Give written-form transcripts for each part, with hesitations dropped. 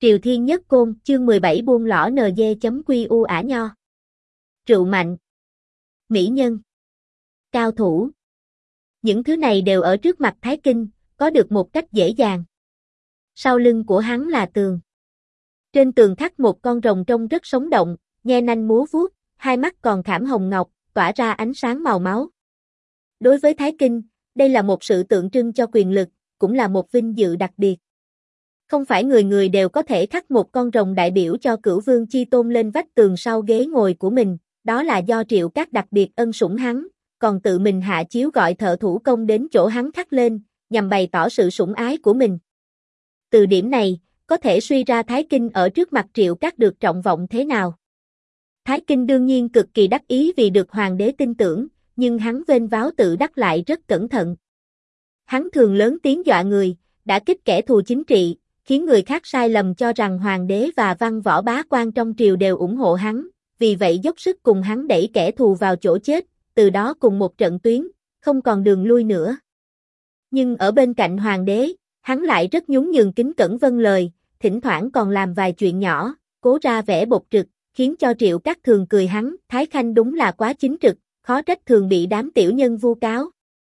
Triều Thiên Nhất Côn, chương 17 buông lõ NG.QU ả nho. Rượu mạnh. Mỹ nhân. Cao thủ. Những thứ này đều ở trước mặt Thái Kinh, có được một cách dễ dàng. Sau lưng của hắn là tường. Trên tường khắc một con rồng trông rất sống động, nhe nanh múa vuốt, hai mắt còn khảm hồng ngọc, tỏa ra ánh sáng màu máu. Đối với Thái Kinh, đây là một sự tượng trưng cho quyền lực, cũng là một vinh dự đặc biệt. Không phải người người đều có thể khắc một con rồng đại biểu cho Cửu Vương Chi Tôn lên vách tường sau ghế ngồi của mình, đó là do Triệu Các đặc biệt ân sủng hắn, còn tự mình hạ chiếu gọi thợ thủ công đến chỗ hắn khắc lên, nhằm bày tỏ sự sủng ái của mình. Từ điểm này, có thể suy ra Thái Kinh ở trước mặt Triệu Các được trọng vọng thế nào. Thái Kinh đương nhiên cực kỳ đắc ý vì được hoàng đế tin tưởng, nhưng hắn vênh váo tự đắc lại rất cẩn thận. Hắn thường lớn tiếng dọa người, đả kích kẻ thù chính trị, khiến người khác sai lầm cho rằng hoàng đế và văn võ bá quan trong triều đều ủng hộ hắn, vì vậy dốc sức cùng hắn đẩy kẻ thù vào chỗ chết, từ đó cùng một trận tuyến, không còn đường lui nữa. Nhưng ở bên cạnh hoàng đế, hắn lại rất nhún nhường kính cẩn vâng lời, thỉnh thoảng còn làm vài chuyện nhỏ, cố ra vẻ bộc trực, khiến cho Triệu Các thường cười hắn, Thái Khanh đúng là quá chính trực, khó trách thường bị đám tiểu nhân vu cáo.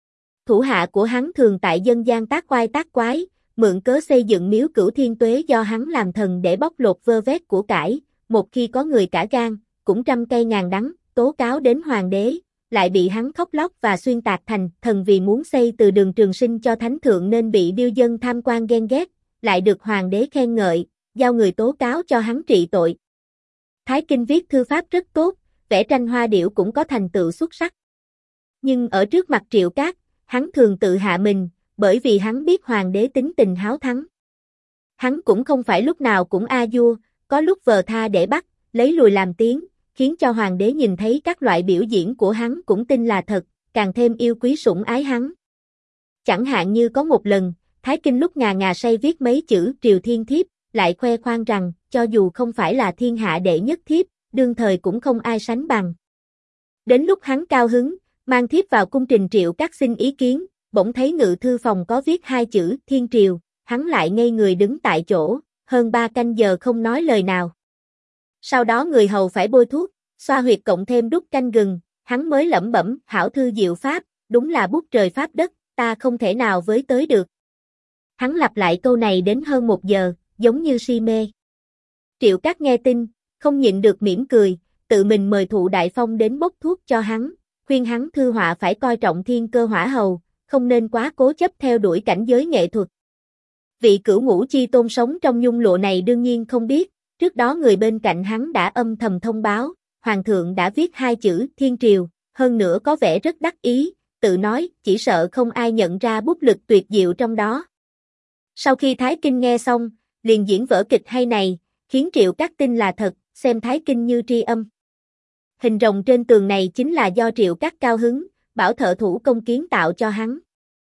Thủ hạ của hắn thường tại dân gian tác oai tác quái, mượn cớ xây dựng miếu Cửu Thiên Tuế do hắn làm thần để bóc lột vơ vét của cải, một khi có người cả gan, cũng trăm cây ngàn đắng, tố cáo đến hoàng đế, lại bị hắn khóc lóc và xuyên tạc thành thần vì muốn xây từ đường Trường Sinh cho thánh thượng nên bị điêu dân tham quan ghen ghét, lại được hoàng đế khen ngợi, giao người tố cáo cho hắn trị tội. Thái Kinh viết thư pháp rất tốt, vẽ tranh hoa điểu cũng có thành tựu xuất sắc. Nhưng ở trước mặt Triệu Các, hắn thường tự hạ mình, bởi vì hắn biết hoàng đế tính tình háo thắng. Hắn cũng không phải lúc nào cũng a vua, có lúc vờ tha để bắt, lấy lùi làm tiếng, khiến cho hoàng đế nhìn thấy các loại biểu diễn của hắn cũng tin là thật, càng thêm yêu quý sủng ái hắn. Chẳng hạn như có một lần, Thái Kinh lúc ngà ngà say viết mấy chữ Triều Thiên Thiếp, lại khoe khoang rằng, cho dù không phải là thiên hạ đệ nhất thiếp, đương thời cũng không ai sánh bằng. Đến lúc hắn cao hứng, mang thiếp vào cung trình Triệu Các xin ý kiến, bỗng thấy ngự thư phòng có viết hai chữ Thiên Triều, hắn lại ngây người đứng tại chỗ, hơn 3 canh giờ không nói lời nào. Sau đó người hầu phải bôi thuốc, xoa huyệt cộng thêm đút canh gừng, hắn mới lẩm bẩm, hảo thư diệu pháp, đúng là bút trời pháp đất, ta không thể nào với tới được. Hắn lặp lại câu này đến hơn 1 giờ, giống như si mê. Triệu Các nghe tin, không nhịn được mỉm cười, tự mình mời Thụ Đại Phong đến bốc thuốc cho hắn, khuyên hắn thư họa phải coi trọng thiên cơ hỏa hầu, không nên quá cố chấp theo đuổi cảnh giới nghệ thuật. Vị Cửu Ngũ Chi Tôn sống trong nhung lụa này đương nhiên không biết, trước đó người bên cạnh hắn đã âm thầm thông báo, hoàng thượng đã viết hai chữ Thiên Triều, hơn nữa có vẻ rất đắc ý, tự nói chỉ sợ không ai nhận ra bút lực tuyệt diệu trong đó. Sau khi Thái Kinh nghe xong, liền diễn vở kịch hay này, khiến Triệu Các tin là thật, xem Thái Kinh như tri âm. Hình rồng trên tường này chính là do Triệu Các cao hứng, bảo thợ thủ công kiến tạo cho hắn.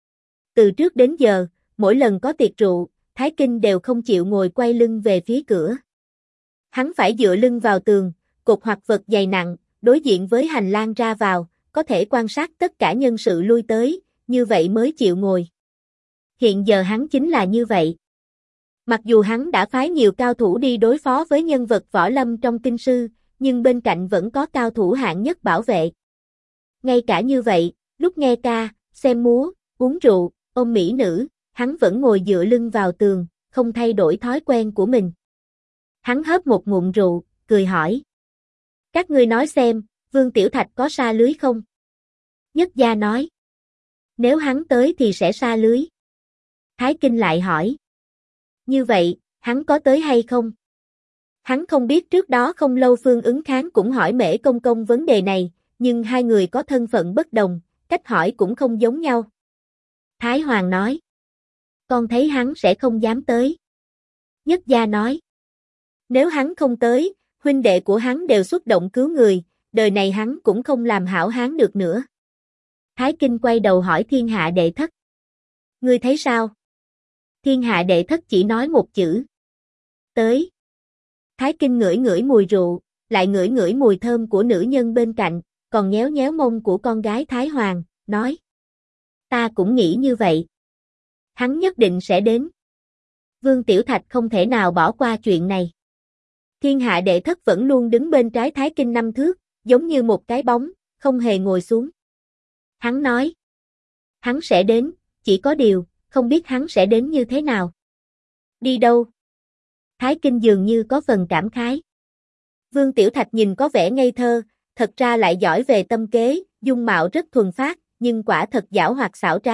Từ trước đến giờ, mỗi lần có tiệc rượu, Thái Kinh đều không chịu ngồi quay lưng về phía cửa. Hắn phải dựa lưng vào tường, cột hoặc vật dày nặng, đối diện với hành lang ra vào, có thể quan sát tất cả nhân sự lui tới, như vậy mới chịu ngồi. Hiện giờ hắn chính là như vậy. Mặc dù hắn đã phái nhiều cao thủ đi đối phó với nhân vật võ lâm trong kinh sư, nhưng bên cạnh vẫn có cao thủ hạng nhất bảo vệ. Ngay cả như vậy, lúc nghe ca, xem múa, uống rượu, ôm mỹ nữ, hắn vẫn ngồi dựa lưng vào tường, không thay đổi thói quen của mình. Hắn hớp một ngụm rượu, cười hỏi. Các ngươi nói xem, Vương Tiểu Thạch có sa lưới không? Nhất gia nói. Nếu hắn tới thì sẽ sa lưới. Thái Kinh lại hỏi. Như vậy, hắn có tới hay không? Hắn không biết trước đó không lâu Phương Ứng Kháng cũng hỏi Mễ Công Công vấn đề này, nhưng hai người có thân phận bất đồng, cách hỏi cũng không giống nhau. Thái Hoàng nói. Con thấy hắn sẽ không dám tới. Nhất gia nói. Nếu hắn không tới, huynh đệ của hắn đều xuất động cứu người, đời này hắn cũng không làm hảo hán được nữa. Thái Kinh quay đầu hỏi Thiên Hạ Đệ Thất. Ngươi thấy sao? Thiên Hạ Đệ Thất chỉ nói một chữ. Tới. Thái Kinh ngửi ngửi mùi rượu, lại ngửi ngửi mùi thơm của nữ nhân bên cạnh, còn nhéo nhéo mông của con gái Thái Hoàng, nói. Ta cũng nghĩ như vậy. Hắn nhất định sẽ đến. Vương Tiểu Thạch không thể nào bỏ qua chuyện này. Thiên hạ đệ thất vẫn luôn đứng bên trái Thái Kinh 5 thước, giống như một cái bóng, không hề ngồi xuống. Hắn nói, hắn sẽ đến, chỉ có điều, không biết hắn sẽ đến như thế nào. Đi đâu? Thái Kinh dường như có phần cảm khái. Vương Tiểu Thạch nhìn có vẻ ngây thơ, thật ra lại giỏi về tâm kế, dung mạo rất thuần phác, nhưng quả thật giảo hoạt xảo trá.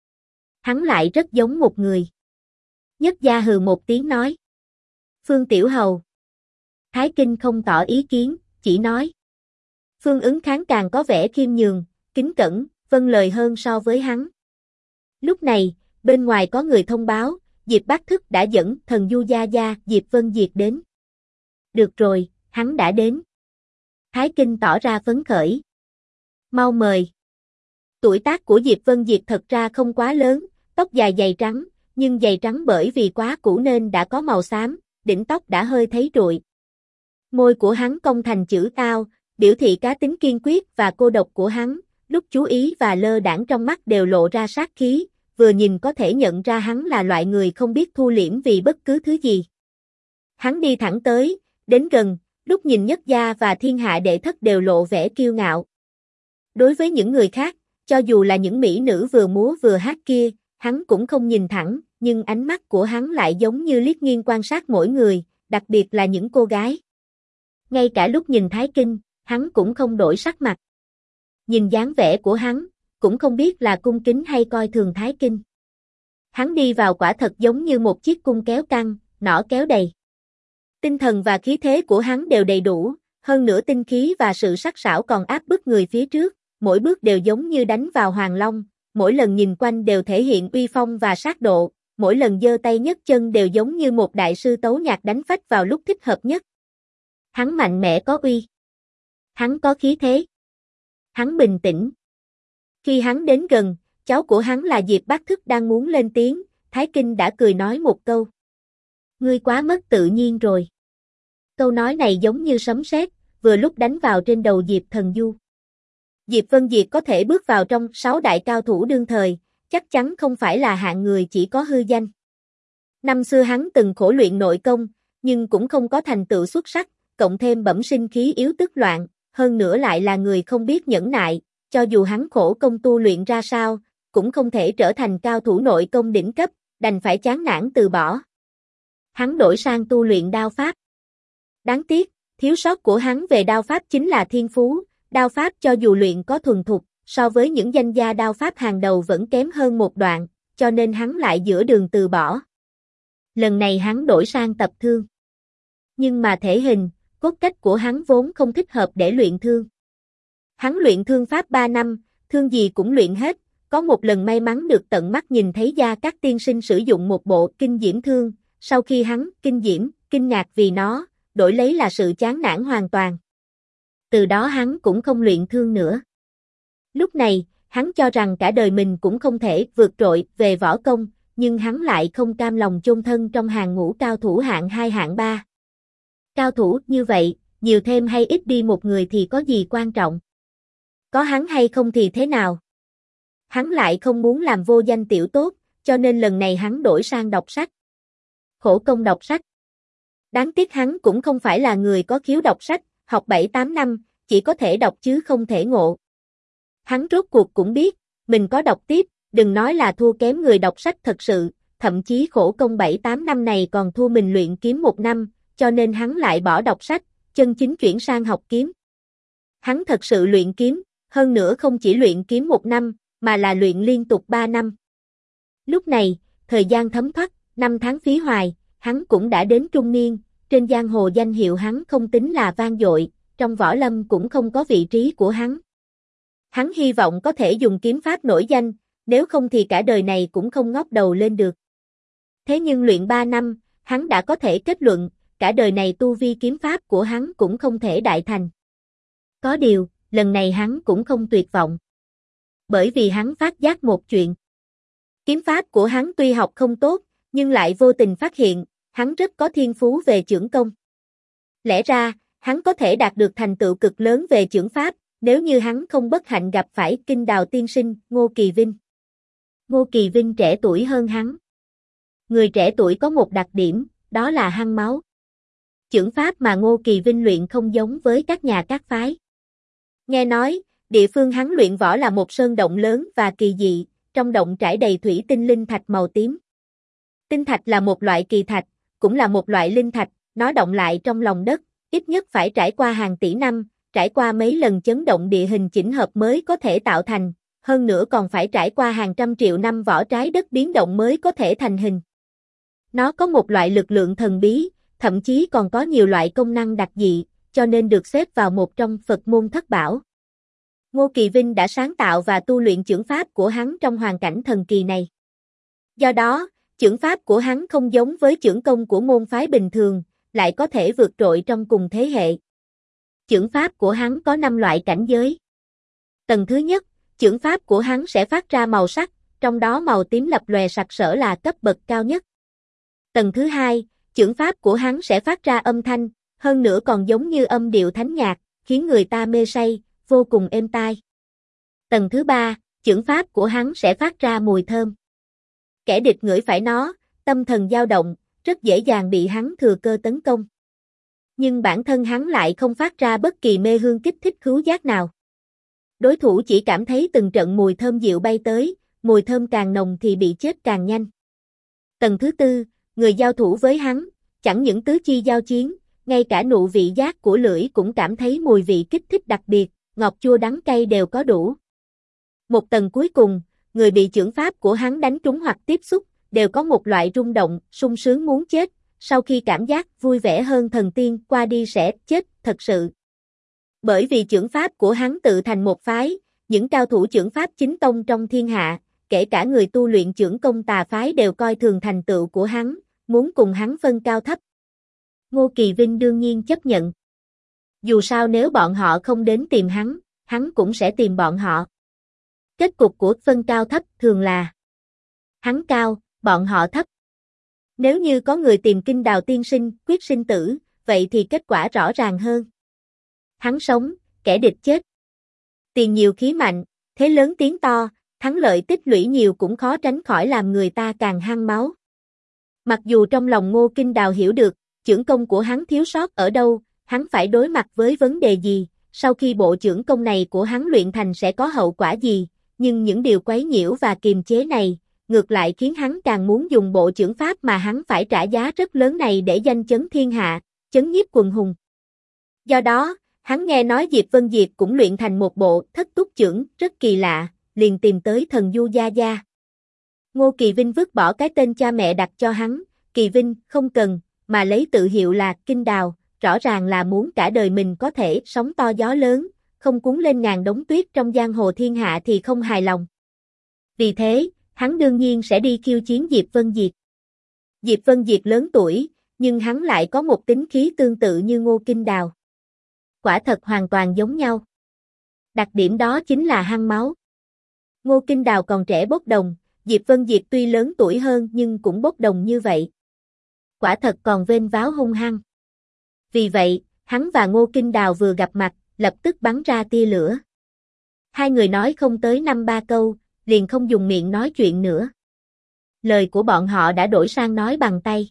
Hắn lại rất giống một người. Nhất Gia hừ một tiếng nói. Phương Tiểu Hầu. Thái Kinh không tỏ ý kiến, chỉ nói. Phương Ứng Kháng càng có vẻ khiêm nhường, kính cẩn, vâng lời hơn so với hắn. Lúc này, bên ngoài có người thông báo, Diệp Bác Thức đã dẫn thần du gia gia Diệp Vân Diệt đến. Được rồi, hắn đã đến. Thái Kinh tỏ ra phấn khởi. Mau mời. Tuổi tác của Diệp Vân Diệt thật ra không quá lớn, tóc dài dày trắng, nhưng dày trắng bởi vì quá cũ nên đã có màu xám, đỉnh tóc đã hơi thấy rụi. Môi của hắn cong thành chữ ao, biểu thị cá tính kiên quyết và cô độc của hắn, lúc chú ý và lơ đãng trong mắt đều lộ ra sát khí, vừa nhìn có thể nhận ra hắn là loại người không biết thu liễm vì bất cứ thứ gì. Hắn đi thẳng tới, đến gần, lúc nhìn Nhất Gia và thiên hạ đệ thất đều lộ vẻ kiêu ngạo. Đối với những người khác, cho dù là những mỹ nữ vừa múa vừa hát kia, hắn cũng không nhìn thẳng, nhưng ánh mắt của hắn lại giống như liếc nghiêng quan sát mỗi người, đặc biệt là những cô gái. Ngay cả lúc nhìn Thái Kinh, hắn cũng không đổi sắc mặt. Nhìn dáng vẻ của hắn, cũng không biết là cung kính hay coi thường Thái Kinh. Hắn đi vào quả thật giống như một chiếc cung kéo căng, nỏ kéo đầy. Tinh thần và khí thế của hắn đều đầy đủ, hơn nữa tinh khí và sự sắc sảo còn áp bức người phía trước, mỗi bước đều giống như đánh vào hoàng long, mỗi lần nhìn quanh đều thể hiện uy phong và sát độ, mỗi lần giơ tay nhấc chân đều giống như một đại sư tấu nhạc đánh phách vào lúc thích hợp nhất. Hắn mạnh mẽ có uy. Hắn có khí thế. Hắn bình tĩnh. Khi hắn đến gần, cháu của hắn là Diệp Bác Thức đang muốn lên tiếng, Thái Kinh đã cười nói một câu. Ngươi quá mất tự nhiên rồi. Câu nói này giống như sấm sét, vừa lúc đánh vào trên đầu Diệp Thần Du. Diệp Vân Diệt có thể bước vào trong 6 đại cao thủ đương thời, chắc chắn không phải là hạng người chỉ có hư danh. Năm xưa hắn từng khổ luyện nội công, nhưng cũng không có thành tựu xuất sắc, cộng thêm bẩm sinh khí yếu tức loạn, hơn nữa lại là người không biết nhẫn nại, cho dù hắn khổ công tu luyện ra sao, cũng không thể trở thành cao thủ nội công đỉnh cấp, đành phải chán nản từ bỏ. Hắn đổi sang tu luyện đao pháp. Đáng tiếc, thiếu sót của hắn về đao pháp chính là thiên phú, đao pháp cho dù luyện có thuần thục, so với những danh gia đao pháp hàng đầu vẫn kém hơn một đoạn, cho nên hắn lại giữa đường từ bỏ. Lần này hắn đổi sang tập thương. Nhưng mà thể hình, cốt cách của hắn vốn không thích hợp để luyện thương. Hắn luyện thương pháp 3 năm, thương gì cũng luyện hết, có một lần may mắn được tận mắt nhìn thấy Gia Cát tiên sinh sử dụng một bộ kinh diễm thương, sau khi hắn kinh diễm, kinh ngạc vì nó, đổi lấy là sự chán nản hoàn toàn. Từ đó hắn cũng không luyện thương nữa. Lúc này, hắn cho rằng cả đời mình cũng không thể vượt trội về võ công, nhưng hắn lại không cam lòng chôn thân trong hàng ngũ cao thủ hạng 2 hạng 3. Cao thủ như vậy, nhiều thêm hay ít đi một người thì có gì quan trọng? Có hắn hay không thì thế nào? Hắn lại không muốn làm vô danh tiểu tốt, cho nên lần này hắn đổi sang đọc sách. Khổ công đọc sách. Đáng tiếc hắn cũng không phải là người có khiếu đọc sách, học 7-8 năm, chỉ có thể đọc chứ không thể ngộ. Hắn rốt cuộc cũng biết, mình có đọc tiếp, đừng nói là thua kém người đọc sách thật sự, thậm chí khổ công 7-8 năm này còn thua mình luyện kiếm 1 năm, cho nên hắn lại bỏ đọc sách, chân chính chuyển sang học kiếm. Hắn thật sự luyện kiếm, hơn nữa không chỉ luyện kiếm 1 năm, mà là luyện liên tục 3 năm. Lúc này, thời gian thấm thoát, 5 tháng phí hoài, hắn cũng đã đến trung niên, trên giang hồ danh hiệu hắn không tính là vang dội, trong võ lâm cũng không có vị trí của hắn. Hắn hy vọng có thể dùng kiếm pháp nổi danh, nếu không thì cả đời này cũng không ngóc đầu lên được. Thế nhưng luyện 3 năm, hắn đã có thể kết luận, cả đời này tu vi kiếm pháp của hắn cũng không thể đại thành. Có điều, lần này hắn cũng không tuyệt vọng. Bởi vì hắn phát giác một chuyện. Kiếm pháp của hắn tuy học không tốt, nhưng lại vô tình phát hiện, hắn rất có thiên phú về chưởng công. Lẽ ra, hắn có thể đạt được thành tựu cực lớn về chưởng pháp, nếu như hắn không bất hạnh gặp phải Kinh Đào tiên sinh, Ngô Kỳ Vinh. Ngô Kỳ Vinh trẻ tuổi hơn hắn. Người trẻ tuổi có một đặc điểm, đó là hăng máu. Chưởng pháp mà Ngô Kỳ Vinh luyện không giống với các nhà các phái. Nghe nói, địa phương hắn luyện võ là một sơn động lớn và kỳ dị, trong động trải đầy thủy tinh linh thạch màu tím. Tinh thạch là một loại kỳ thạch, cũng là một loại linh thạch, nó động lại trong lòng đất, ít nhất phải trải qua hàng tỷ năm, trải qua mấy lần chấn động địa hình chỉnh hợp mới có thể tạo thành, hơn nữa còn phải trải qua hàng trăm triệu năm vỏ trái đất biến động mới có thể thành hình. Nó có một loại lực lượng thần bí, thậm chí còn có nhiều loại công năng đặc dị, cho nên được xếp vào một trong Phật môn thất bảo. Ngô Kỳ Vinh đã sáng tạo và tu luyện chưởng pháp của hắn trong hoàn cảnh thần kỳ này. Do đó, chưởng pháp của hắn không giống với chưởng công của môn phái bình thường, lại có thể vượt trội trong cùng thế hệ. Chưởng pháp của hắn có 5 loại cảnh giới. Tầng thứ nhất, chưởng pháp của hắn sẽ phát ra màu sắc, trong đó màu tím lập lòe sặc sỡ là cấp bậc cao nhất. Tầng thứ hai, chưởng pháp của hắn sẽ phát ra âm thanh, hơn nữa còn giống như âm điệu thánh nhạc, khiến người ta mê say, vô cùng êm tai. Tầng thứ ba, chưởng pháp của hắn sẽ phát ra mùi thơm. Kẻ địch ngửi phải nó, tâm thần dao động, rất dễ dàng bị hắn thừa cơ tấn công. Nhưng bản thân hắn lại không phát ra bất kỳ mê hương kích thích khứu giác nào. Đối thủ chỉ cảm thấy từng trận mùi thơm dịu bay tới, mùi thơm càng nồng thì bị chết càng nhanh. Tầng thứ tư, người giao thủ với hắn, chẳng những tứ chi giao chiến, ngay cả nụ vị giác của lưỡi cũng cảm thấy mùi vị kích thích đặc biệt, ngọt chua đắng cay đều có đủ. Một tầng cuối cùng, người bị chưởng pháp của hắn đánh trúng hoặc tiếp xúc, đều có một loại rung động, sung sướng muốn chết, sau khi cảm giác vui vẻ hơn thần tiên qua đi sẽ chết, thật sự. Bởi vì chưởng pháp của hắn tự thành một phái, những cao thủ chưởng pháp chính tông trong thiên hạ, kể cả người tu luyện chưởng công tà phái đều coi thường thành tựu của hắn, muốn cùng hắn phân cao thấp. Ngô Kỳ Vinh đương nhiên chấp nhận. Dù sao nếu bọn họ không đến tìm hắn cũng sẽ tìm bọn họ. Kết cục của phân cao thấp thường là hắn cao, bọn họ thấp. Nếu như có người tìm Kinh Đào tiên sinh, quyết sinh tử, vậy thì kết quả rõ ràng hơn. Hắn sống, kẻ địch chết. Tiền nhiều khí mạnh, thế lớn tiếng to, thắng lợi tích lũy nhiều cũng khó tránh khỏi làm người ta càng hăng máu. Mặc dù trong lòng Ngô Kinh Đào hiểu được, chưởng công của hắn thiếu sót ở đâu, hắn phải đối mặt với vấn đề gì, sau khi bộ chưởng công này của hắn luyện thành sẽ có hậu quả gì, nhưng những điều quấy nhiễu và kiềm chế này, ngược lại khiến hắn càng muốn dùng bộ chưởng pháp mà hắn phải trả giá rất lớn này để danh chấn thiên hạ, chấn nhiếp quần hùng. Do đó, hắn nghe nói Diệp Vân Diệt cũng luyện thành một bộ thất túc chưởng rất kỳ lạ, liền tìm tới thần Du Gia Gia. Ngô Kỳ Vinh vứt bỏ cái tên cha mẹ đặt cho hắn, Kỳ Vinh không cần, mà lấy tự hiệu là Kinh Đào, rõ ràng là muốn cả đời mình có thể sóng to gió lớn, không cuốn lên ngàn đống tuyết trong giang hồ thiên hạ thì không hài lòng. Vì thế, hắn đương nhiên sẽ đi khiêu chiến Diệp Vân Diệt. Diệp Vân Diệt lớn tuổi, nhưng hắn lại có một tính khí tương tự như Ngô Kinh Đào. Quả thật hoàn toàn giống nhau. Đặc điểm đó chính là hăng máu. Ngô Kinh Đào còn trẻ bốc đồng, Diệp Vân Diệt tuy lớn tuổi hơn nhưng cũng bốc đồng như vậy. Quả thật còn vênh váo hung hăng. Vì vậy, hắn và Ngô Kinh Đào vừa gặp mặt, lập tức bắn ra tia lửa. Hai người nói không tới 5-3 câu, liền không dùng miệng nói chuyện nữa. Lời của bọn họ đã đổi sang nói bằng tay.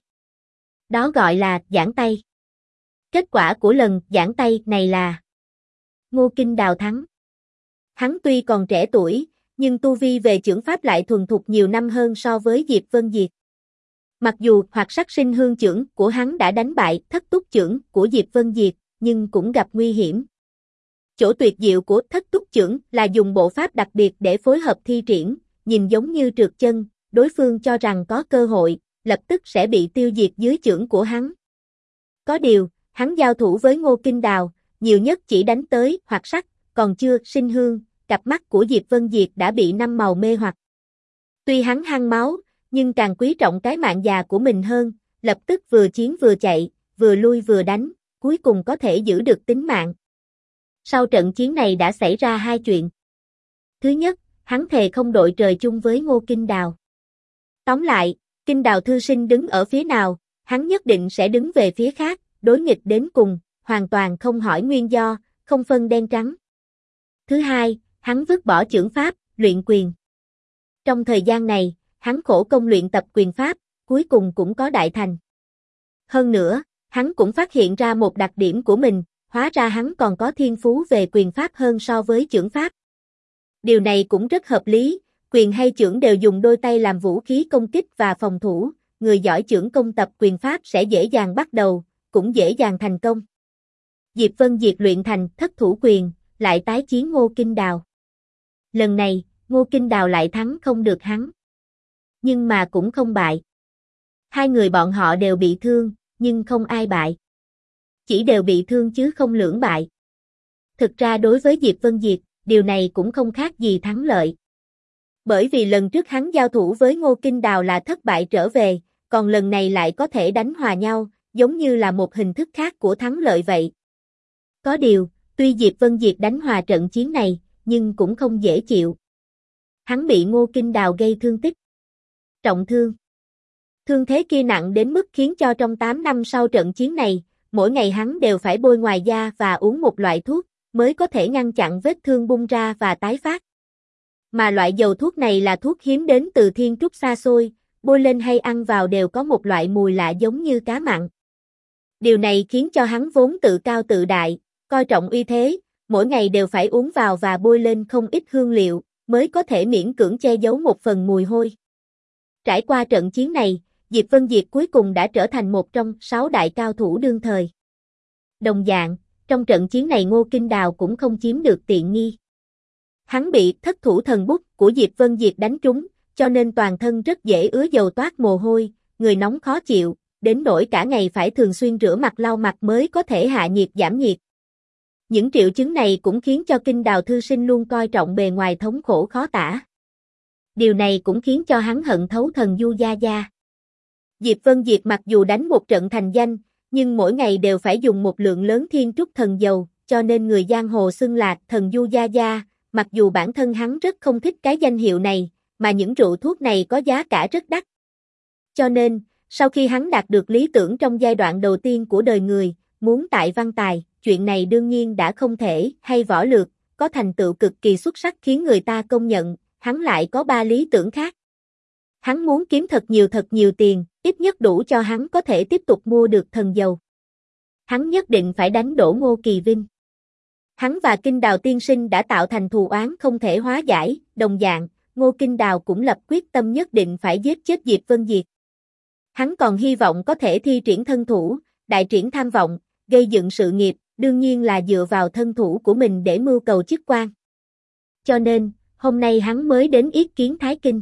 Đó gọi là giãn tay. Kết quả của lần giãn tay này là Ngô Kinh Đào thắng. Hắn tuy còn trẻ tuổi, nhưng tu vi về chưởng pháp lại thuần thục nhiều năm hơn so với Diệp Vân Diệt. Mặc dù hoặc sắc sinh hương chưởng của hắn đã đánh bại thất túc chưởng của Diệp Vân Diệt, nhưng cũng gặp nguy hiểm. Chỗ tuyệt diệu của thất túc chưởng là dùng bộ pháp đặc biệt để phối hợp thi triển, nhìn giống như trượt chân, đối phương cho rằng có cơ hội, lập tức sẽ bị tiêu diệt dưới chưởng của hắn. Có điều, hắn giao thủ với Ngô Kinh Đào, nhiều nhất chỉ đánh tới hoặc sắc, còn chưa sinh hương, cặp mắt của Diệp Vân Diệt đã bị 5 màu mê hoặc. Tuy hắn hăng máu, nhưng càng quý trọng cái mạng già của mình hơn, lập tức vừa chiến vừa chạy, vừa lui vừa đánh, cuối cùng có thể giữ được tính mạng. Sau trận chiến này đã xảy ra 2 chuyện. Thứ nhất, hắn thề không đội trời chung với Ngô Kinh Đào. Tóm lại, Kinh Đào thư sinh đứng ở phía nào, hắn nhất định sẽ đứng về phía khác, đối nghịch đến cùng, hoàn toàn không hỏi nguyên do, không phân đen trắng. Thứ hai, hắn vứt bỏ chưởng pháp, luyện quyền. Trong thời gian này, hắn khổ công luyện tập quyền pháp, cuối cùng cũng có đại thành. Hơn nữa, hắn cũng phát hiện ra một đặc điểm của mình, hóa ra hắn còn có thiên phú về quyền pháp hơn so với chưởng pháp. Điều này cũng rất hợp lý, quyền hay chưởng đều dùng đôi tay làm vũ khí công kích và phòng thủ, người giỏi chưởng công tập quyền pháp sẽ dễ dàng bắt đầu, cũng dễ dàng thành công. Diệp Vân Diệt luyện thành thất thủ quyền, lại tái chiến Ngô Kinh Đào. Lần này, Ngô Kinh Đào lại thắng không được hắn. Nhưng mà cũng không bại. Hai người bọn họ đều bị thương, nhưng không ai bại. Chỉ đều bị thương chứ không lưỡng bại. Thực ra đối với Diệp Vân Diệt, điều này cũng không khác gì thắng lợi. Bởi vì lần trước hắn giao thủ với Ngô Kinh Đào là thất bại trở về, còn lần này lại có thể đánh hòa nhau, giống như là một hình thức khác của thắng lợi vậy. Có điều, tuy Diệp Vân Diệt đánh hòa trận chiến này, nhưng cũng không dễ chịu. Hắn bị Ngô Kinh Đào gây thương tích. Trọng thương. Thương thế kia nặng đến mức khiến cho trong 8 năm sau trận chiến này, mỗi ngày hắn đều phải bôi ngoài da và uống một loại thuốc, mới có thể ngăn chặn vết thương bung ra và tái phát. Mà loại dầu thuốc này là thuốc hiếm đến từ thiên trúc xa xôi, bôi lên hay ăn vào đều có một loại mùi lạ giống như cá mặn. Điều này khiến cho hắn vốn tự cao tự đại, coi trọng uy thế, mỗi ngày đều phải uống vào và bôi lên không ít hương liệu, mới có thể miễn cưỡng che giấu một phần mùi hôi. Trải qua trận chiến này, Diệp Vân Diệt cuối cùng đã trở thành một trong 6 đại cao thủ đương thời. Đồng dạng, trong trận chiến này Ngô Kinh Đào cũng không chiếm được tiện nghi. Hắn bị thất thủ thần bút của Diệp Vân Diệt đánh trúng, cho nên toàn thân rất dễ ứa dầu toát mồ hôi, người nóng khó chịu, đến nỗi cả ngày phải thường xuyên rửa mặt lau mặt mới có thể hạ nhiệt giảm nhiệt. Những triệu chứng này cũng khiến cho Kinh Đào thư sinh luôn coi trọng bề ngoài thống khổ khó tả. Điều này cũng khiến cho hắn hận thấu thần Du Gia Gia. Diệp Vân Diệt mặc dù đánh một trận thành danh, nhưng mỗi ngày đều phải dùng một lượng lớn thiên trúc thần dầu, cho nên người giang hồ xưng là thần Du Gia Gia, mặc dù bản thân hắn rất không thích cái danh hiệu này, mà những rượu thuốc này có giá cả rất đắt. Cho nên, sau khi hắn đạt được lý tưởng trong giai đoạn đầu tiên của đời người, muốn tại văn tài, chuyện này đương nhiên đã không thể, hay võ lược, có thành tựu cực kỳ xuất sắc khiến người ta công nhận, hắn lại có 3 lý tưởng khác. Hắn muốn kiếm thật nhiều tiền, ít nhất đủ cho hắn có thể tiếp tục mua được thần dầu. Hắn nhất định phải đánh đổ Ngô Kỳ Vinh. Hắn và Kinh Đào tiên sinh đã tạo thành thù oán không thể hóa giải, đồng dạng, Ngô Kinh Đào cũng lập quyết tâm nhất định phải giết chết Diệp Vân Diệt. Hắn còn hy vọng có thể thi triển thân thủ, đại triển tham vọng, gây dựng sự nghiệp, đương nhiên là dựa vào thân thủ của mình để mưu cầu chức quan. Cho nên, hôm nay hắn mới đến yết kiến Thái Kinh.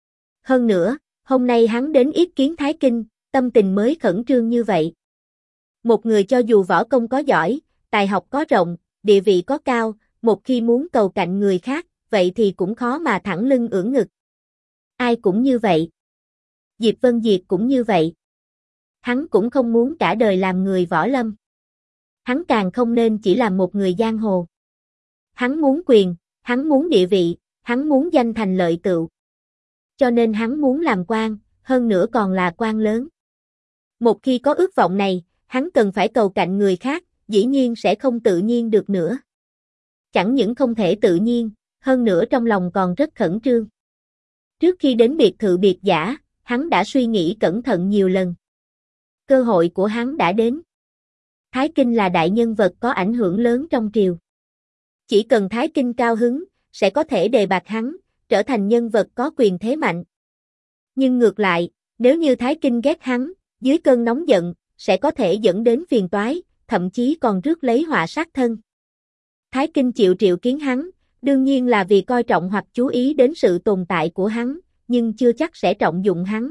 Hơn nữa, hôm nay hắn đến yết kiến Thái Kinh, tâm tình mới khẩn trương như vậy. Một người cho dù võ công có giỏi, tài học có rộng, địa vị có cao, một khi muốn cầu cạnh người khác, vậy thì cũng khó mà thẳng lưng ưỡn ngực. Ai cũng như vậy. Diệp Vân Diệt cũng như vậy. Hắn cũng không muốn cả đời làm người võ lâm. Hắn càng không nên chỉ làm một người giang hồ. Hắn muốn quyền, hắn muốn địa vị, hắn muốn danh thành lợi tựu. Cho nên hắn muốn làm quan, hơn nữa còn là quan lớn. Một khi có ước vọng này, hắn cần phải cầu cạnh người khác, dĩ nhiên sẽ không tự nhiên được nữa. Chẳng những không thể tự nhiên, hơn nữa trong lòng còn rất khẩn trương. Trước khi đến biệt thự biệt giả, hắn đã suy nghĩ cẩn thận nhiều lần. Cơ hội của hắn đã đến. Thái Kinh là đại nhân vật có ảnh hưởng lớn trong triều. Chỉ cần Thái Kinh cao hứng, sẽ có thể đề bạt hắn, trở thành nhân vật có quyền thế mạnh. Nhưng ngược lại, nếu như Thái Kinh ghét hắn, dưới cơn nóng giận, sẽ có thể dẫn đến phiền toái, thậm chí còn rước lấy họa sát thân. Thái Kinh chịu triệu kiến hắn, đương nhiên là vì coi trọng hoặc chú ý đến sự tồn tại của hắn, nhưng chưa chắc sẽ trọng dụng hắn.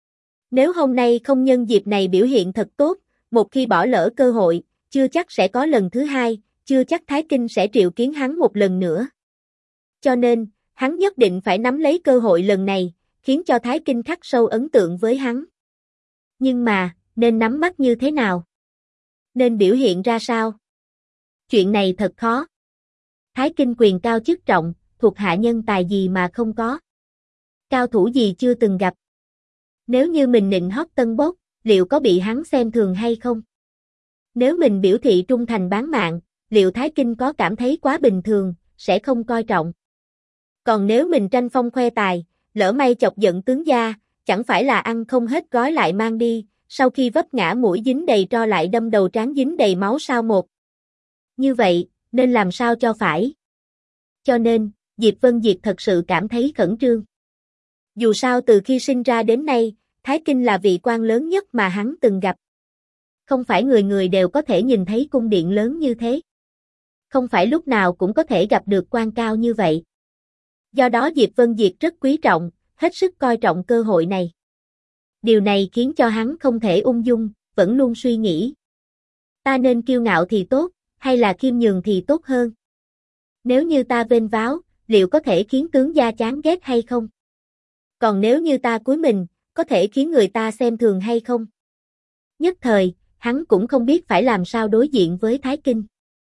Nếu hôm nay không nhân dịp này biểu hiện thật tốt, một khi bỏ lỡ cơ hội, chưa chắc sẽ có lần thứ hai, chưa chắc Thái Kinh sẽ triệu kiến hắn một lần nữa. Cho nên, hắn nhất định phải nắm lấy cơ hội lần này, khiến cho Thái Kinh khắc sâu ấn tượng với hắn. Nhưng mà, nên nắm bắt như thế nào? Nên biểu hiện ra sao? Chuyện này thật khó. Thái Kinh quyền cao chức trọng, thuộc hạ nhân tài gì mà không có. Cao thủ gì chưa từng gặp. Nếu như mình nịnh hót tân bốc, liệu có bị hắn xem thường hay không? Nếu mình biểu thị trung thành bán mạng, liệu Thái Kinh có cảm thấy quá bình thường, sẽ không coi trọng? Còn nếu mình tranh phong khoe tài, lỡ may chọc giận tướng gia, chẳng phải là ăn không hết gói lại mang đi, sau khi vấp ngã mũi dính đầy tro lại đâm đầu trán dính đầy máu sao một. Như vậy, nên làm sao cho phải. Cho nên, Diệp Vân Diệt thật sự cảm thấy khẩn trương. Dù sao từ khi sinh ra đến nay, Thái Kinh là vị quan lớn nhất mà hắn từng gặp. Không phải người người đều có thể nhìn thấy cung điện lớn như thế. Không phải lúc nào cũng có thể gặp được quan cao như vậy. Do đó Diệp Vân Diệt rất quý trọng, hết sức coi trọng cơ hội này. Điều này khiến cho hắn không thể ung dung, vẫn luôn suy nghĩ. Ta nên kiêu ngạo thì tốt, hay là khiêm nhường thì tốt hơn? Nếu như ta vênh váo, liệu có thể khiến tướng gia chán ghét hay không? Còn nếu như ta cúi mình, có thể khiến người ta xem thường hay không? Nhất thời, hắn cũng không biết phải làm sao đối diện với Thái Kinh.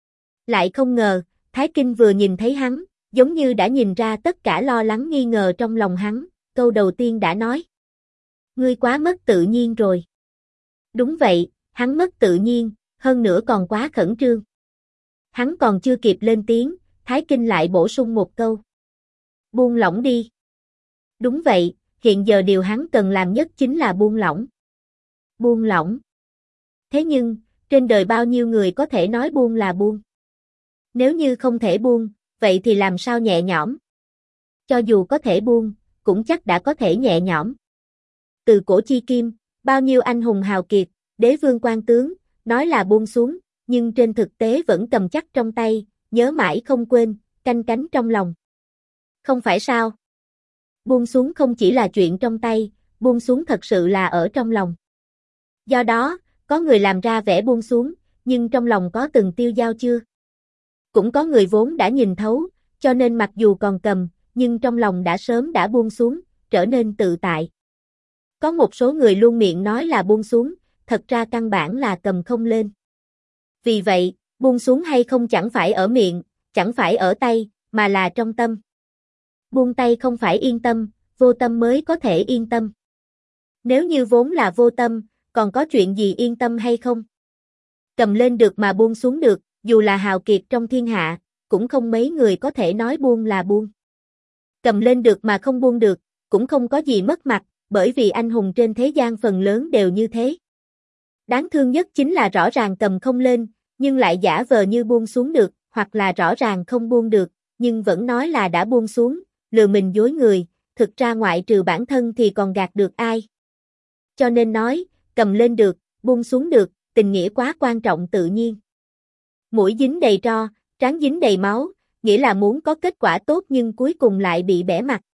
Lại không ngờ, Thái Kinh vừa nhìn thấy hắn, giống như đã nhìn ra tất cả lo lắng nghi ngờ trong lòng hắn, câu đầu tiên đã nói. Ngươi quá mất tự nhiên rồi. Đúng vậy, hắn mất tự nhiên, hơn nữa còn quá khẩn trương. Hắn còn chưa kịp lên tiếng, Thái Kinh lại bổ sung một câu. Buông lỏng đi. Đúng vậy, hiện giờ điều hắn cần làm nhất chính là buông lỏng. Buông lỏng. Thế nhưng, trên đời bao nhiêu người có thể nói buông là buông? Nếu như không thể buông, vậy thì làm sao nhẹ nhõm? Cho dù có thể buông, cũng chắc đã có thể nhẹ nhõm. Từ cổ chi kim, bao nhiêu anh hùng hào kiệt, đế vương quan tướng, nói là buông xuống, nhưng trên thực tế vẫn cầm chắc trong tay, nhớ mãi không quên, canh cánh trong lòng. Không phải sao? Buông xuống không chỉ là chuyện trong tay, buông xuống thật sự là ở trong lòng. Do đó, có người làm ra vẻ buông xuống, nhưng trong lòng có từng tiêu dao chưa? Cũng có người vốn đã nhìn thấu, cho nên mặc dù còn cầm, nhưng trong lòng đã sớm đã buông xuống, trở nên tự tại. Có một số người luôn miệng nói là buông xuống, thật ra căn bản là cầm không lên. Vì vậy, buông xuống hay không chẳng phải ở miệng, chẳng phải ở tay, mà là trong tâm. Buông tay không phải yên tâm, vô tâm mới có thể yên tâm. Nếu như vốn là vô tâm, còn có chuyện gì yên tâm hay không? Cầm lên được mà buông xuống được, dù là hào kiệt trong thiên hạ, cũng không mấy người có thể nói buông là buông. Cầm lên được mà không buông được, cũng không có gì mất mặt, bởi vì anh hùng trên thế gian phần lớn đều như thế. Đáng thương nhất chính là rõ ràng cầm không lên, nhưng lại giả vờ như buông xuống được, hoặc là rõ ràng không buông được, nhưng vẫn nói là đã buông xuống, lừa mình dối người, thực ra ngoại trừ bản thân thì còn gạt được ai. Cho nên nói, cầm lên được, buông xuống được, tình nghĩa quá quan trọng tự nhiên. Mũi dính đầy tro, trán dính đầy máu, nghĩa là muốn có kết quả tốt nhưng cuối cùng lại bị bẻ mặt.